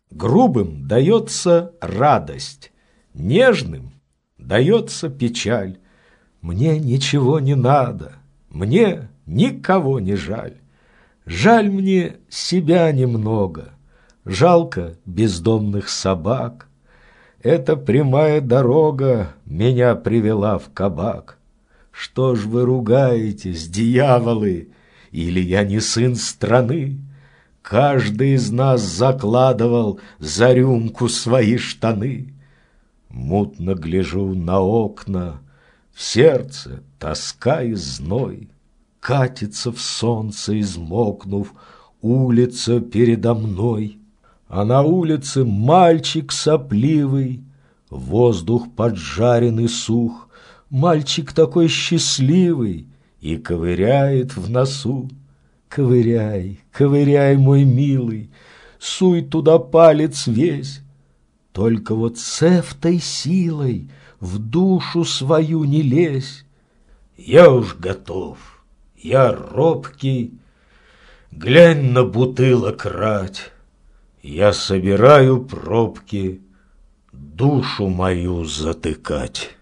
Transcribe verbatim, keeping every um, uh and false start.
Грубым дается радость, нежным дается печаль. Мне ничего не надо, мне никого не жаль. Жаль мне себя немного, жалко бездомных собак. Эта прямая дорога меня привела в кабак. Что ж вы ругаетесь, дьяволы, или я не сын страны? Каждый из нас закладывал за рюмку свои штаны. Мутно гляжу на окна, в сердце тоска и зной. Катится в солнце, измокнув, улица передо мной. А на улице мальчик сопливый, воздух поджаренный сух. Мальчик такой счастливый и ковыряет в носу. Ковыряй, ковыряй, мой милый, суй туда палец весь. Только вот с этой силой в душу свою не лезь. Я уж готов, я робкий, глянь на бутылок рать. Я собираю пробки душу мою затыкать.